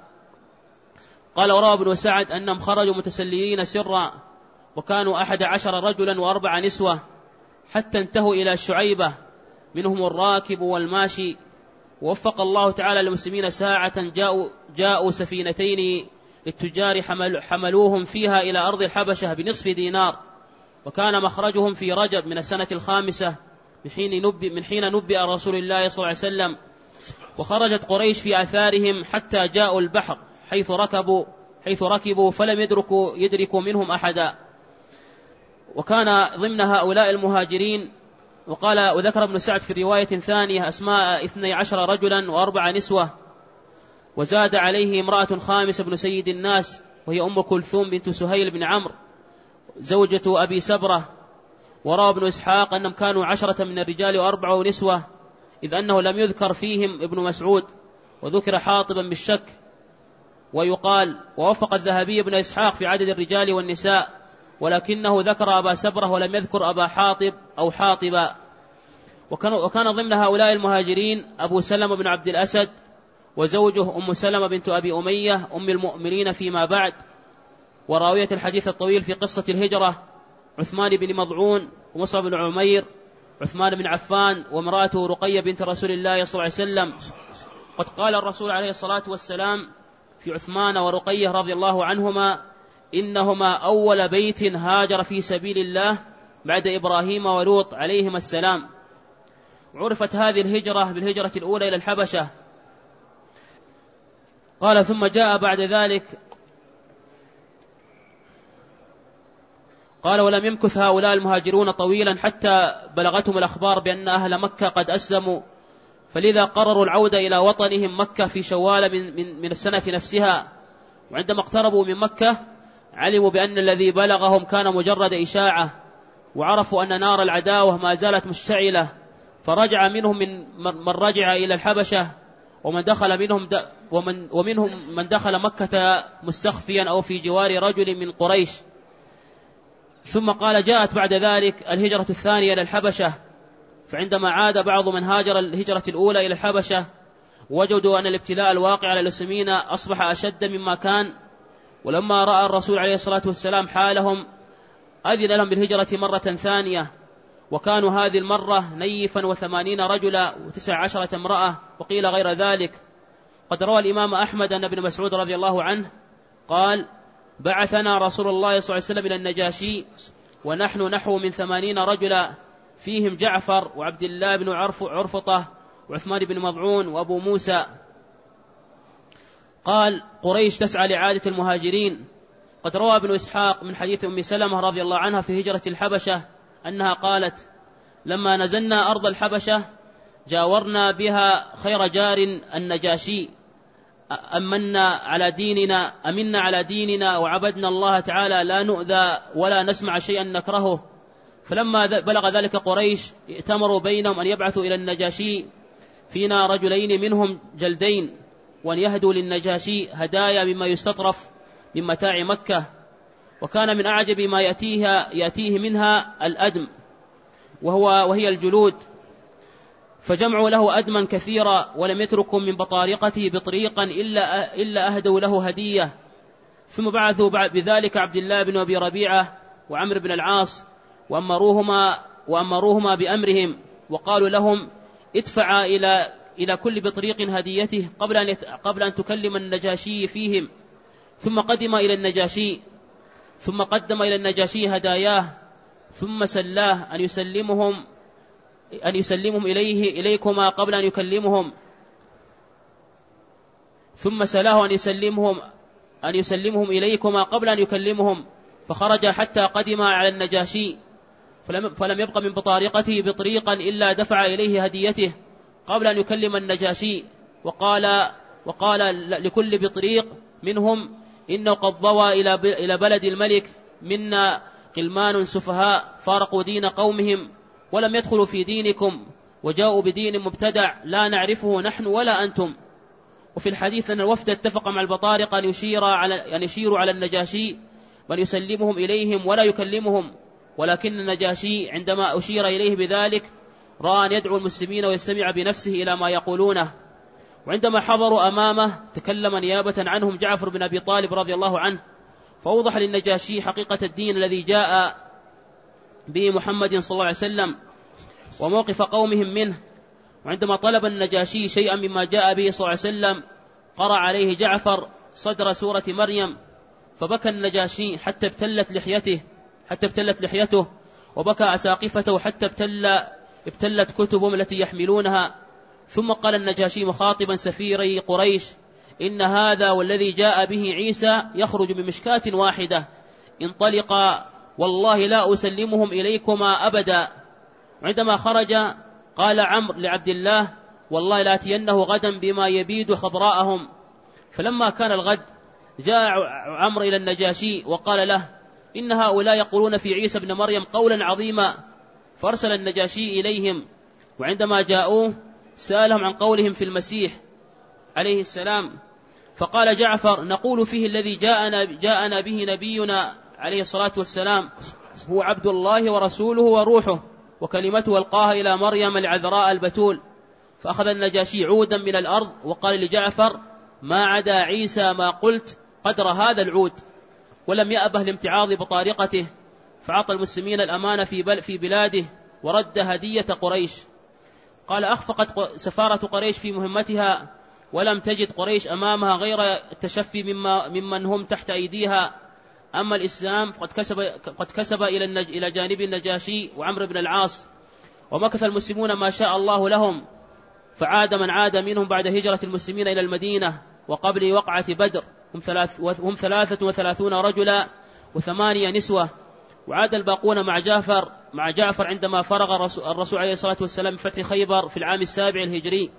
قال وروى ابن سعد أنهم خرجوا متسللين سرا، وكانوا 11 رجلا و4 نسوة، حتى انتهوا إلى شعيبة، منهم الراكب والماشي. ووفق الله تعالى المسلمين ساعة جاءوا سفينتين للتجار حملوهم فيها إلى أرض الحبشة بنصف دينار، وكان مخرجهم في رجب من السنة 5 من حين نبئ رسول الله صلى الله عليه وسلم. وخرجت قريش في آثارهم حتى جاءوا البحر حيث ركبوا فلم يدركوا منهم أحدا. وكان ضمن هؤلاء المهاجرين، وذكر ابن سعد في رواية ثانية أسماء 12 رجلا و4 نسوة، وزاد عليه امرأة خامسة بن سيد الناس، وهي أم كلثوم بنت سهيل بن عمرو زوجة أبي سبرة. وروى ابن إسحاق أنهم كانوا 10 من الرجال و4 نسوة، إذ أنه لم يذكر فيهم ابن مسعود، وذكر حاطبا بالشك. ويقال ووفق الذهبي ابن إسحاق في عدد الرجال والنساء، ولكنه ذكر أبا سبرة ولم يذكر أبا حاطب أو حاطبا. وكان ضمن هؤلاء المهاجرين أبو سلمة بن عبد الأسد، وزوجه أم سلمة بنت أبي أمية أم المؤمنين فيما بعد. وراوية الحديث الطويل في قصة الهجرة عثمان بن مضعون ومصعب بن عمير، عثمان بن عفان وامرأته رقية بنت رسول الله صلى الله عليه وسلم. قد قال الرسول عليه الصلاة والسلام في عثمان ورقية رضي الله عنهما: إنهما أول بيت هاجر في سبيل الله بعد إبراهيم ولوط عليهما السلام. عرفت هذه الهجرة بالهجرة الأولى إلى الحبشة. قال ثم جاء بعد ذلك، قال ولم يمكث هؤلاء المهاجرون طويلا حتى بلغتهم الأخبار بأن أهل مكة قد أسلموا، فلذا قرروا العودة إلى وطنهم مكة في شوال من السنة نفسها. وعندما اقتربوا من مكة علموا بأن الذي بلغهم كان مجرد إشاعة، وعرفوا أن نار العداوة ما زالت مشتعلة، فرجع منهم من رجع إلى الحبشة، ومنهم من دخل مكة مستخفيا أو في جوار رجل من قريش. ثم قال جاءت بعد ذلك الهجرة الثانية إلى الحبشة، فعندما عاد بعض من هاجر الهجرة الأولى إلى الحبشة وجدوا أن الابتلاء الواقع على المسلمين أصبح أشد مما كان. ولما رأى الرسول عليه الصلاة والسلام حالهم أذن لهم بالهجرة مرة ثانية، وكانوا هذه المرة 80 رجلا و19 امرأة، وقيل غير ذلك. قد روى الإمام أحمد أن ابن مسعود رضي الله عنه قال: بعثنا رسول الله صلى الله عليه وسلم إلى النجاشي ونحن نحو من 80 رجلا، فيهم جعفر وعبد الله بن عرفطة وعثمان بن مضعون وأبو موسى. قال: قريش تسعى لعادة المهاجرين. قد روى ابن إسحاق من حديث أم سلمة رضي الله عنها في هجرة الحبشة أنها قالت: لما نزلنا أرض الحبشة جاورنا بها خير جار النجاشي، أمنا على ديننا وعبدنا الله تعالى لا نؤذى ولا نسمع شيئا نكرهه. فلما بلغ ذلك قريش ائتمروا بينهم أن يبعثوا إلى النجاشي فينا رجلين منهم جلدين، وأن يهدوا للنجاشي هدايا مما يستطرف من متاع مكة. وكان من أعجب ما يأتيه منها الأدم وهي الجلود، فجمعوا له أدما كثيرا، ولم يتركوا من بطارقته بطريقا إلا أهدوا له هدية. ثم بعثوا بذلك عبد الله بن أبي ربيعة وعمر بن العاص وأمروهما بأمرهم، وقالوا لهم: ادفعا إلى كل بطريق هديته قبل أن تكلم النجاشي فيهم. ثم قدم إلى النجاشي هداياه، ثم سلاه أن يسلمهم إليكما قبل أن يكلمهم، ثم سلاه أن يسلمهم إليكما قبل أن يكلمهم. فخرج حتى قدم على النجاشي، فلم يبق من بطارقته بطريقا إلا دفع إليه هديته قبل أن يكلم النجاشي، وقال لكل بطريق منهم: إنه قد ضوى إلى بلد الملك منا غلمان سفهاء فارقوا دين قومهم ولم يدخلوا في دينكم وجاءوا بدين مبتدع لا نعرفه نحن ولا أنتم. وفي الحديث أن الوفد اتفق مع البطارقة أن يشيروا على النجاشي من يسلمهم إليهم ولا يكلمهم، ولكن النجاشي عندما أشير إليه بذلك رأى أن يدعو المسلمين ويستمع بنفسه إلى ما يقولونه. وعندما حضروا أمامه تكلم نيابة عنهم جعفر بن أبي طالب رضي الله عنه، فأوضح للنجاشي حقيقة الدين الذي جاء به محمد صلى الله عليه وسلم وموقف قومهم منه. وعندما طلب النجاشي شيئا مما جاء به صلى الله عليه وسلم قرأ عليه جعفر صدر سورة مريم، فبكى النجاشي حتى ابتلت لحيته وبكى أساقفته حتى ابتلت كتبهم التي يحملونها. ثم قال النجاشي مخاطبا سفيري قريش: إن هذا والذي جاء به عيسى يخرج بمشكاة واحدة، انطلقا والله لا أسلمهم إليكما أبدا. وعندما خرج قال عمرو لعبد الله: والله لاتينه غدا بما يبيد خضراءهم. فلما كان الغد جاء عمرو إلى النجاشي وقال له: إن هؤلاء يقولون في عيسى ابن مريم قولا عظيما. فارسل النجاشي إليهم، وعندما جاءوه سألهم عن قولهم في المسيح عليه السلام، فقال جعفر: نقول فيه الذي جاءنا به نبينا عليه الصلاة والسلام هو عبد الله ورسوله وروحه وكلمته ألقاها إلى مريم العذراء البتول. فأخذ النجاشي عودا من الأرض وقال لجعفر: ما عدا عيسى ما قلت قدر هذا العود. ولم يأبه لامتعاض بطارقته، فعطى المسلمين الأمان في بلاده ورد هدية قريش. قال: أخفقت سفارة قريش في مهمتها، ولم تجد قريش أمامها غير التشفي ممن هم تحت أيديها. أما الإسلام قد كسب إلى جانب النجاشي وعمرو بن العاص، ومكث المسلمون ما شاء الله لهم، فعاد من عاد منهم بعد هجرة المسلمين إلى المدينة وقبل وقعة بدر هم 33 رجلا و8 نسوة، وعاد الباقون مع جعفر عندما فرغ الرسول عليه الصلاة والسلام بفتح خيبر في العام 7 الهجري.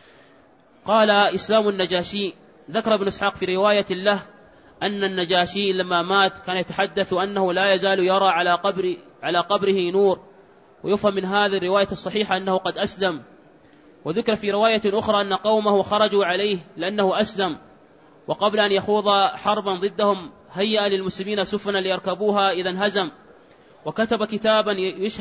قال: إسلام النجاشي. ذكر ابن إسحاق في رواية له أن النجاشي لما مات كان يتحدث أنه لا يزال يرى على قبره نور، ويفهم من هذه الرواية الصحيحة أنه قد أسلم. وذكر في رواية أخرى أن قومه خرجوا عليه لأنه أسلم، وقبل أن يخوض حربا ضدهم هيأ للمسلمين سفنا ليركبوها إذا انهزم، وكتب كتابا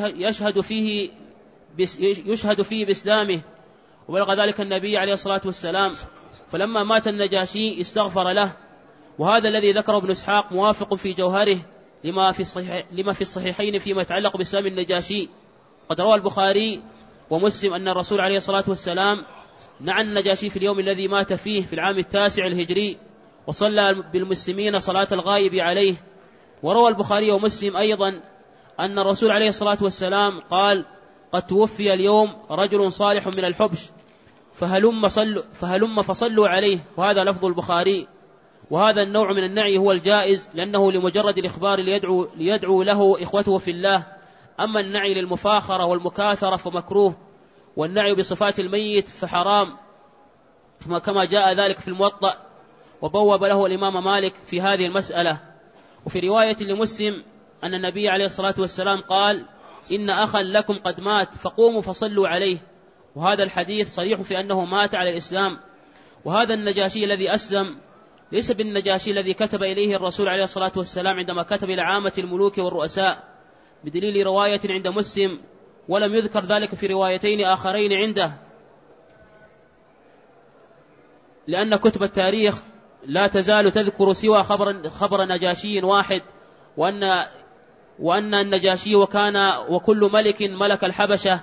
يشهد فيه بإسلامه، وبلغ ذلك النبي عليه الصلاة والسلام. فلما مات النجاشي استغفر له. وهذا الذي ذكره ابن إسحاق موافق في جوهره لما في الصحيحين فيما يتعلق بإسلام النجاشي. قد روى البخاري ومسلم أن الرسول عليه الصلاة والسلام نعى النجاشي في اليوم الذي مات فيه في العام 9 الهجري، وصلى بالمسلمين صلاة الغائب عليه. وروى البخاري ومسلم أيضا أن الرسول عليه الصلاة والسلام قال: قد توفي اليوم رجل صالح من الحبش فهلم فصلوا عليه. وهذا لفظ البخاري. وهذا النوع من النعي هو الجائز، لأنه لمجرد الإخبار ليدعو له إخوته في الله. أما النعي للمفاخرة والمكاثرة فمكروه، والنعي بصفات الميت فحرام، كما جاء ذلك في الموطأ، وبوب له الإمام مالك في هذه المسألة. وفي رواية لمسلم أن النبي عليه الصلاة والسلام قال: إن أخا لكم قد مات فقوموا فصلوا عليه. وهذا الحديث صريح في أنه مات على الإسلام. وهذا النجاشي الذي أسلم ليس بالنجاشي الذي كتب إليه الرسول عليه الصلاة والسلام عندما كتب إلى عامة الملوك والرؤساء، بدليل رواية عند مسلم، ولم يذكر ذلك في روايتين آخرين عنده، لأن كتب التاريخ لا تزال تذكر سوى خبر نجاشي واحد، وأن النجاشي وكل ملك ملك الحبشة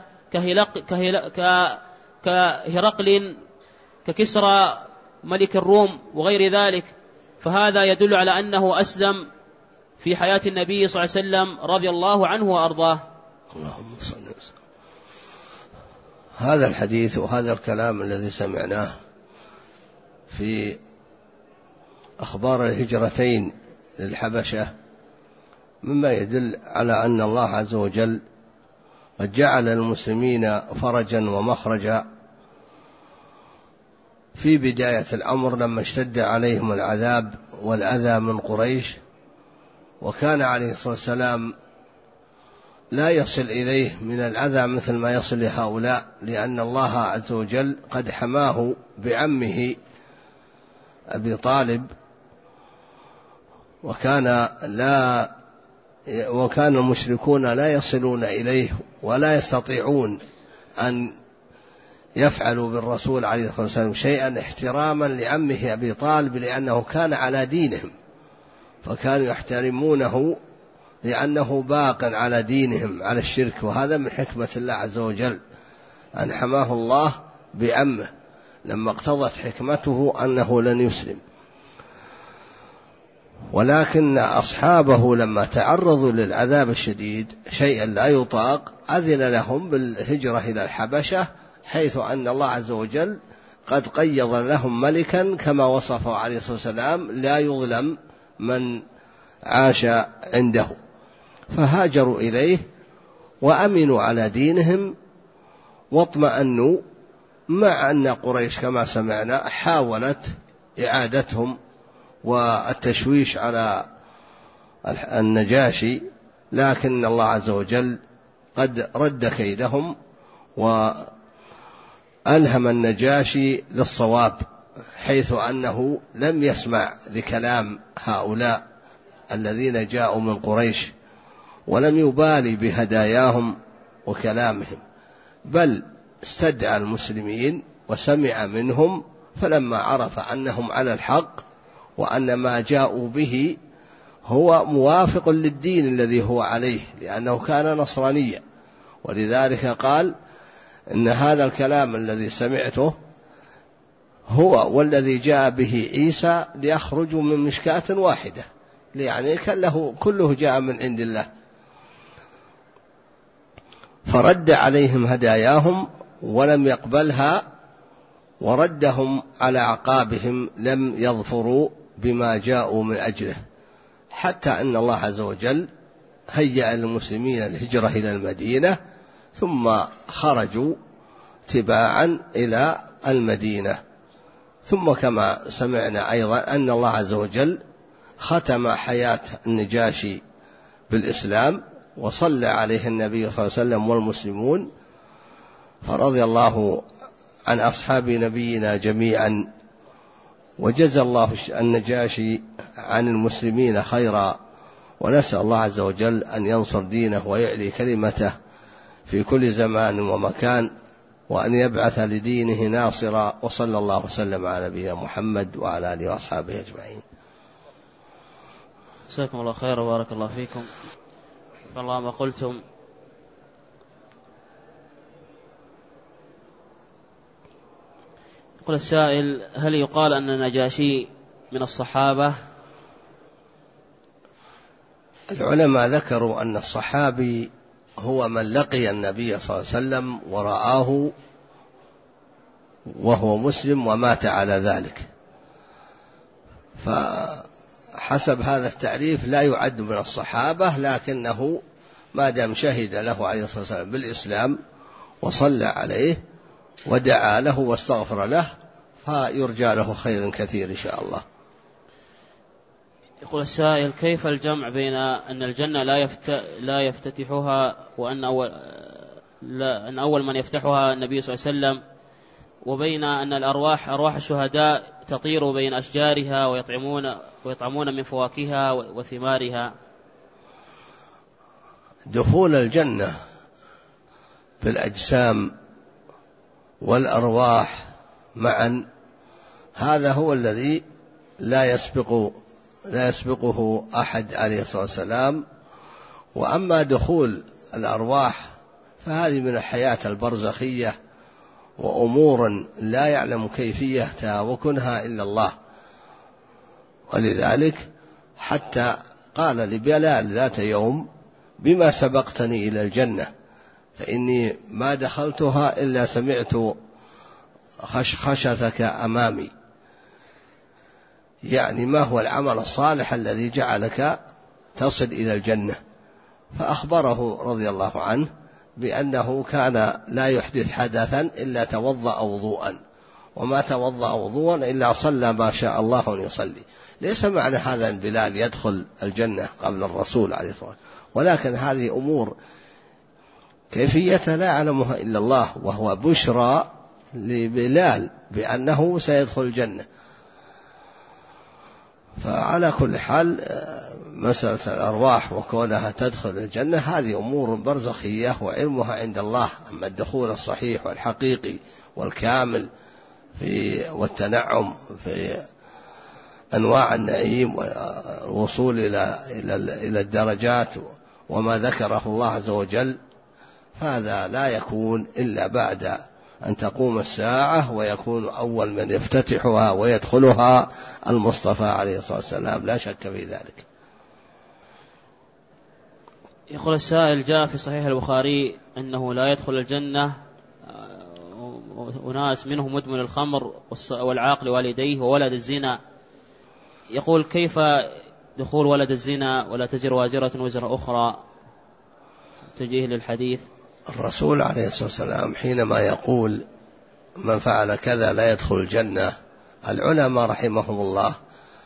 كهرقل ككسرى ملك الروم وغير ذلك. فهذا يدل على أنه أسلم في حياة النبي صلى الله عليه وسلم رضي الله عنه وأرضاه. اللهم صل وسلم. هذا الحديث وهذا الكلام الذي سمعناه في أخبار الهجرتين للحبشة مما يدل على أن الله عز وجل قد جعل المسلمين فرجا ومخرجا في بداية الأمر لما اشتد عليهم العذاب والأذى من قريش، وكان عليه الصلاة والسلام لا يصل إليه من الأذى مثل ما يصل لهؤلاء، لأن الله عز وجل قد حماه بعمه أبي طالب، وكان المشركون لا يصلون إليه ولا يستطيعون أن يفعلوا بالرسول عليه الصلاة والسلام شيئا احتراما لعمه أبي طالب، لأنه كان على دينهم، فكانوا يحترمونه لأنه باق على دينهم على الشرك. وهذا من حكمة الله عز وجل أن حماه الله بعمه لما اقتضت حكمته أنه لن يسلم. ولكن أصحابه لما تعرضوا للعذاب الشديد شيئا لا يطاق أذن لهم بالهجرة إلى الحبشة، حيث أن الله عز وجل قد قيض لهم ملكا كما وصفه عليه الصلاة والسلام لا يظلم من عاش عنده، فهاجروا إليه وأمنوا على دينهم واطمأنوا، مع أن قريش كما سمعنا حاولت إعادتهم والتشويش على النجاشي، لكن الله عز وجل قد رد كيدهم وألهم النجاشي للصواب، حيث أنه لم يسمع لكلام هؤلاء الذين جاءوا من قريش ولم يبالي بهداياهم وكلامهم، بل استدعى المسلمين وسمع منهم، فلما عرف أنهم على الحق وأن ما جاءوا به هو موافق للدين الذي هو عليه، لأنه كان نصرانيا، ولذلك قال إن هذا الكلام الذي سمعته هو والذي جاء به عيسى ليخرجوا من مشكاة واحدة، يعني كله جاء من عند الله، فرد عليهم هداياهم ولم يقبلها وردهم على أعقابهم، لم يظفروا بما جاءوا من أجله، حتى أن الله عز وجل هيأ المسلمين الهجرة إلى المدينة، ثم خرجوا تباعا إلى المدينة. ثم كما سمعنا أيضا أن الله عز وجل ختم حياة النجاشي بالإسلام، وصلى عليه النبي صلى الله عليه وسلم والمسلمون، فرضي الله عن أصحاب نبينا جميعا، وجزى الله النجاشي عن المسلمين خيرا، ونسأل الله عز وجل أن ينصر دينه ويعلي كلمته في كل زمان ومكان، وأن يبعث لدينه ناصرا. وصلى الله وسلم على نبينا محمد وعلى آله وأصحابه أجمعين. جزاكم الله خيرا وبارك الله فيكم. فالله ما قلتم. يقول السائل: هل يقال أن النجاشي من الصحابة؟ العلماء ذكروا أن الصحابي هو من لقي النبي صلى الله عليه وسلم ورآه وهو مسلم ومات على ذلك، فحسب هذا التعريف لا يعد من الصحابة، لكنه ما دام شهد له عليه الصلاة والسلام بالإسلام وصلى عليه ودعا له واستغفر له فيرجى له خير كثير إن شاء الله. يقول السائل: كيف الجمع بين أن الجنة لا يفتتحها وأن أول من يفتحها النبي صلى الله عليه وسلم، وبين أن أرواح الشهداء تطير بين أشجارها ويطعمون من فواكهها وثمارها؟ دخول الجنة بالأجسام والأرواح معا هذا هو الذي لا يسبقه أحد عليه الصلاة والسلام. وأما دخول الأرواح فهذه من الحياة البرزخية، وأمور لا يعلم كيفيتها وكنها إلا الله، ولذلك حتى قال لبلال ذات يوم: بما سبقتني إلى الجنة؟ فإني ما دخلتها إلا سمعت خشخشتك أمامي، يعني ما هو العمل الصالح الذي جعلك تصل إلى الجنة، فأخبره رضي الله عنه بأنه كان لا يحدث حدثا إلا توضأ وضوءا، وما توضأ وضوءا إلا صلى ما شاء الله أن يصلي. ليس معنى هذا أن بلال يدخل الجنة قبل الرسول عليه الصلاة والسلام، ولكن هذه أمور كيفية لا يعلمها إلا الله، وهو بشرى لبلال بأنه سيدخل الجنة. فعلى كل حال مسألة الأرواح وكونها تدخل الجنة هذه أمور برزخية وعلمها عند الله. أما الدخول الصحيح والحقيقي والكامل والتنعم في أنواع النعيم والوصول إلى الدرجات وما ذكره الله عز وجل، فهذا لا يكون إلا بعد أن تقوم الساعة، ويكون أول من يفتتحها ويدخلها المصطفى عليه الصلاة والسلام، لا شك في ذلك. يقول السائل: جاء في صحيح البخاري أنه لا يدخل الجنة أناس منهم مدمن الخمر والعاقل والديه وولد الزنا. يقول: كيف دخول ولد الزنا ولا تزر وازرة وزر أخرى؟ تجيه للحديث. الرسول عليه الصلاة والسلام حينما يقول من فعل كذا لا يدخل الجنة، العلماء رحمهم الله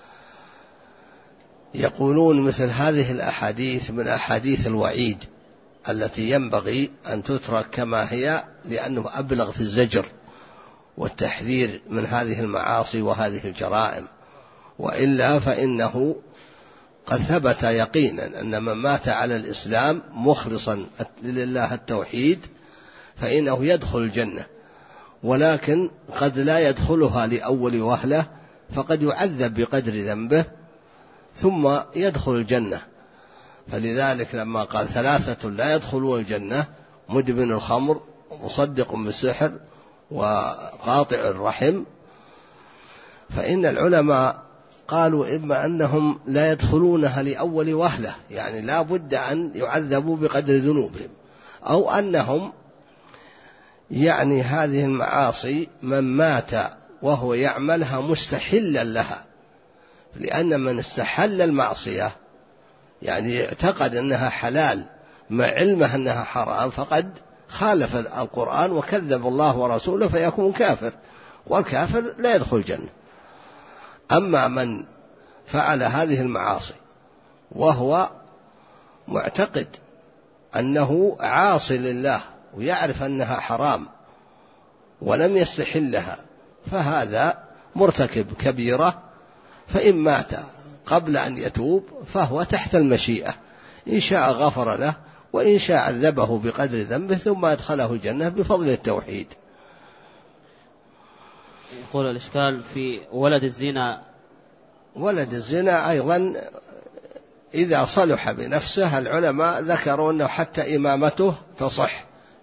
يقولون مثل هذه الأحاديث من أحاديث الوعيد التي ينبغي أن تترك كما هي، لأنه أبلغ في الزجر والتحذير من هذه المعاصي وهذه الجرائم، وإلا فإنه قد ثبت يقينا أن من مات على الإسلام مخلصا لله التوحيد فإنه يدخل الجنة، ولكن قد لا يدخلها لأول وهلة، فقد يعذب بقدر ذنبه ثم يدخل الجنة. فلذلك لما قال 3 لا يدخلون الجنة: مدمن الخمر، ومصدق بالسحر، وقاطع الرحم، فإن العلماء قالوا إما أنهم لا يدخلونها لأول وهلة، يعني لا بد أن يعذبوا بقدر ذنوبهم، أو أنهم يعني هذه المعاصي من مات وهو يعملها مستحلا لها، لأن من استحل المعصية يعني اعتقد أنها حلال مع علمه أنها حرام، فقد خالف القرآن وكذب الله ورسوله فيكون كافر، والكافر لا يدخل الجنة. أما من فعل هذه المعاصي وهو معتقد أنه عاصي لله ويعرف أنها حرام ولم يستحلها، فهذا مرتكب كبيرة، فإن مات قبل أن يتوب فهو تحت المشيئة، إن شاء غفر له وإن شاء عذبه بقدر ذنبه ثم أدخله الجنة بفضل التوحيد. يقول الإشكال في ولد الزنا. ولد الزنا أيضا إذا صلح بنفسه، العلماء ذكروا أنه حتى إمامته تصح،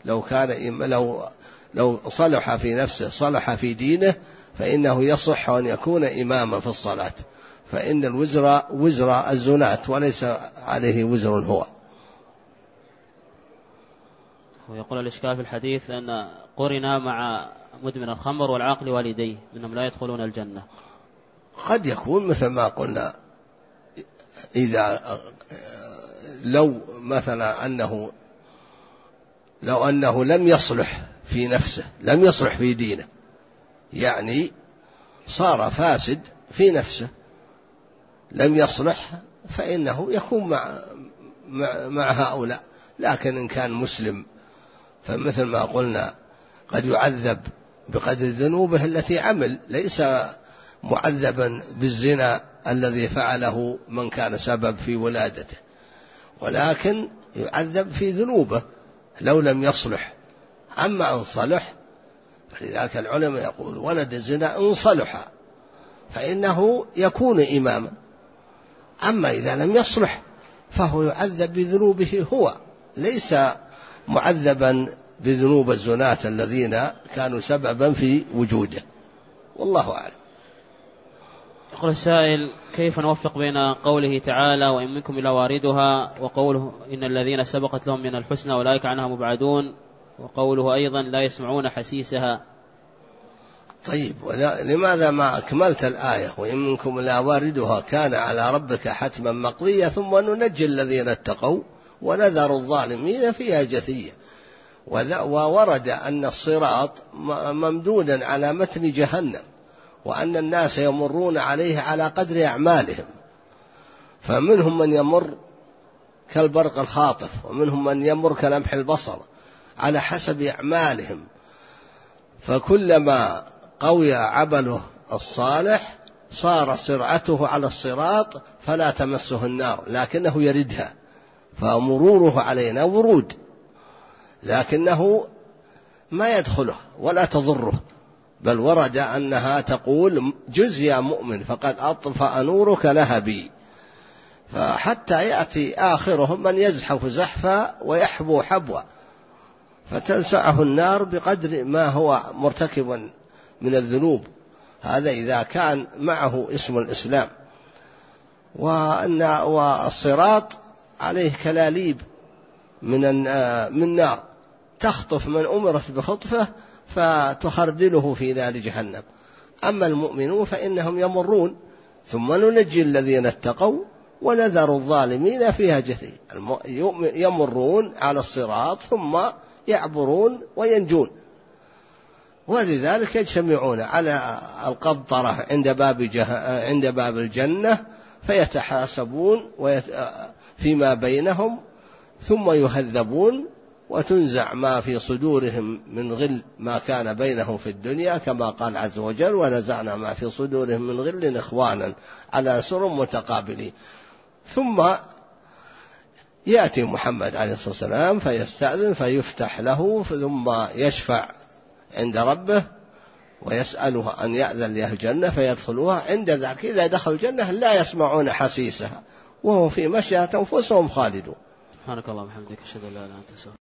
لو صلح في نفسه صلح في دينه فإنه يصح أن يكون إماما في الصلاة، فإن الوزر وزر الزناة وليس عليه وزر هو. ويقول الإشكال في الحديث أن قرنا مع مدمن الخمر والعاقل والديه إنهم لا يدخلون الجنة. قد يكون مثل ما قلنا، إذا لو مثلا لو أنه لم يصلح في نفسه، لم يصلح في دينه، يعني صار فاسد في نفسه لم يصلح، فإنه يكون مع هؤلاء. لكن إن كان مسلم فمثل ما قلنا قد يعذب بقدر ذنوبه التي عمل، ليس معذبا بالزنا الذي فعله من كان سبب في ولادته، ولكن يعذب في ذنوبه لو لم يصلح. أما إن صلح فلذلك العلماء يقول ولد الزنا إن صلح فإنه يكون إماما، أما إذا لم يصلح فهو يعذب بذنوبه هو، ليس معذبا بذنوب الزناة الذين كانوا سببا في وجوده، والله أعلم. يقول السائل: كيف نوفق بين قوله تعالى وإن منكم إلا واردها وقوله إن الذين سبقت لهم من الحسنى أولئك عنها مبعدون، وقوله أيضا لا يسمعون حسيسها؟ طيب، لماذا ما أكملت الآية وإن منكم لا واردها كان على ربك حتما مقضيا ثم ننجي الذين اتقوا ونذر الظالمين فيها جثيا. وورد أن الصراط ممدودا على متن جهنم، وأن الناس يمرون عليه على قدر أعمالهم، فمنهم من يمر كالبرق الخاطف، ومنهم من يمر كلمح البصر على حسب أعمالهم، فكلما قوي عمله الصالح صار سرعته على الصراط فلا تمسه النار لكنه يردها، فمروره علينا ورود لكنه ما يدخله ولا تضره، بل ورد أنها تقول جز يا مؤمن فقد أطفأ نورك لهبي، فحتى يأتي آخرهم من يزحف زحفا ويحبو حبوا فتلسعه النار بقدر ما هو مرتكبا من الذنوب، هذا إذا كان معه اسم الإسلام. والصراط عليه كلاليب من نار تخطف من أمرت بخطفه فتخردله في نار جهنم. أما المؤمنون فإنهم يمرون ثم ننجي الذين اتقوا ونذر الظالمين فيها جثيا، يمرون على الصراط ثم يعبرون وينجون، ولذلك يجتمعون على القنطرة عند باب الجنة فيتحاسبون فيما بينهم ثم يهذبون وتنزع ما في صدورهم من غل ما كان بينهم في الدنيا، كما قال عز وجل ونزعنا ما في صدورهم من غل إخوانا على سرر متقابلين. ثم يأتي محمد عليه الصلاة والسلام فيستأذن فيفتح له، ثم يشفع عند ربه ويسأله أن يأذن له الجنة فيدخلوها. عند ذلك إذا دخل الجنة لا يسمعون حسيسها وهو في مشيئة أنفسهم خالدون. سبحانك اللهم وبحمدك أشهد أن لا إله إلا أنت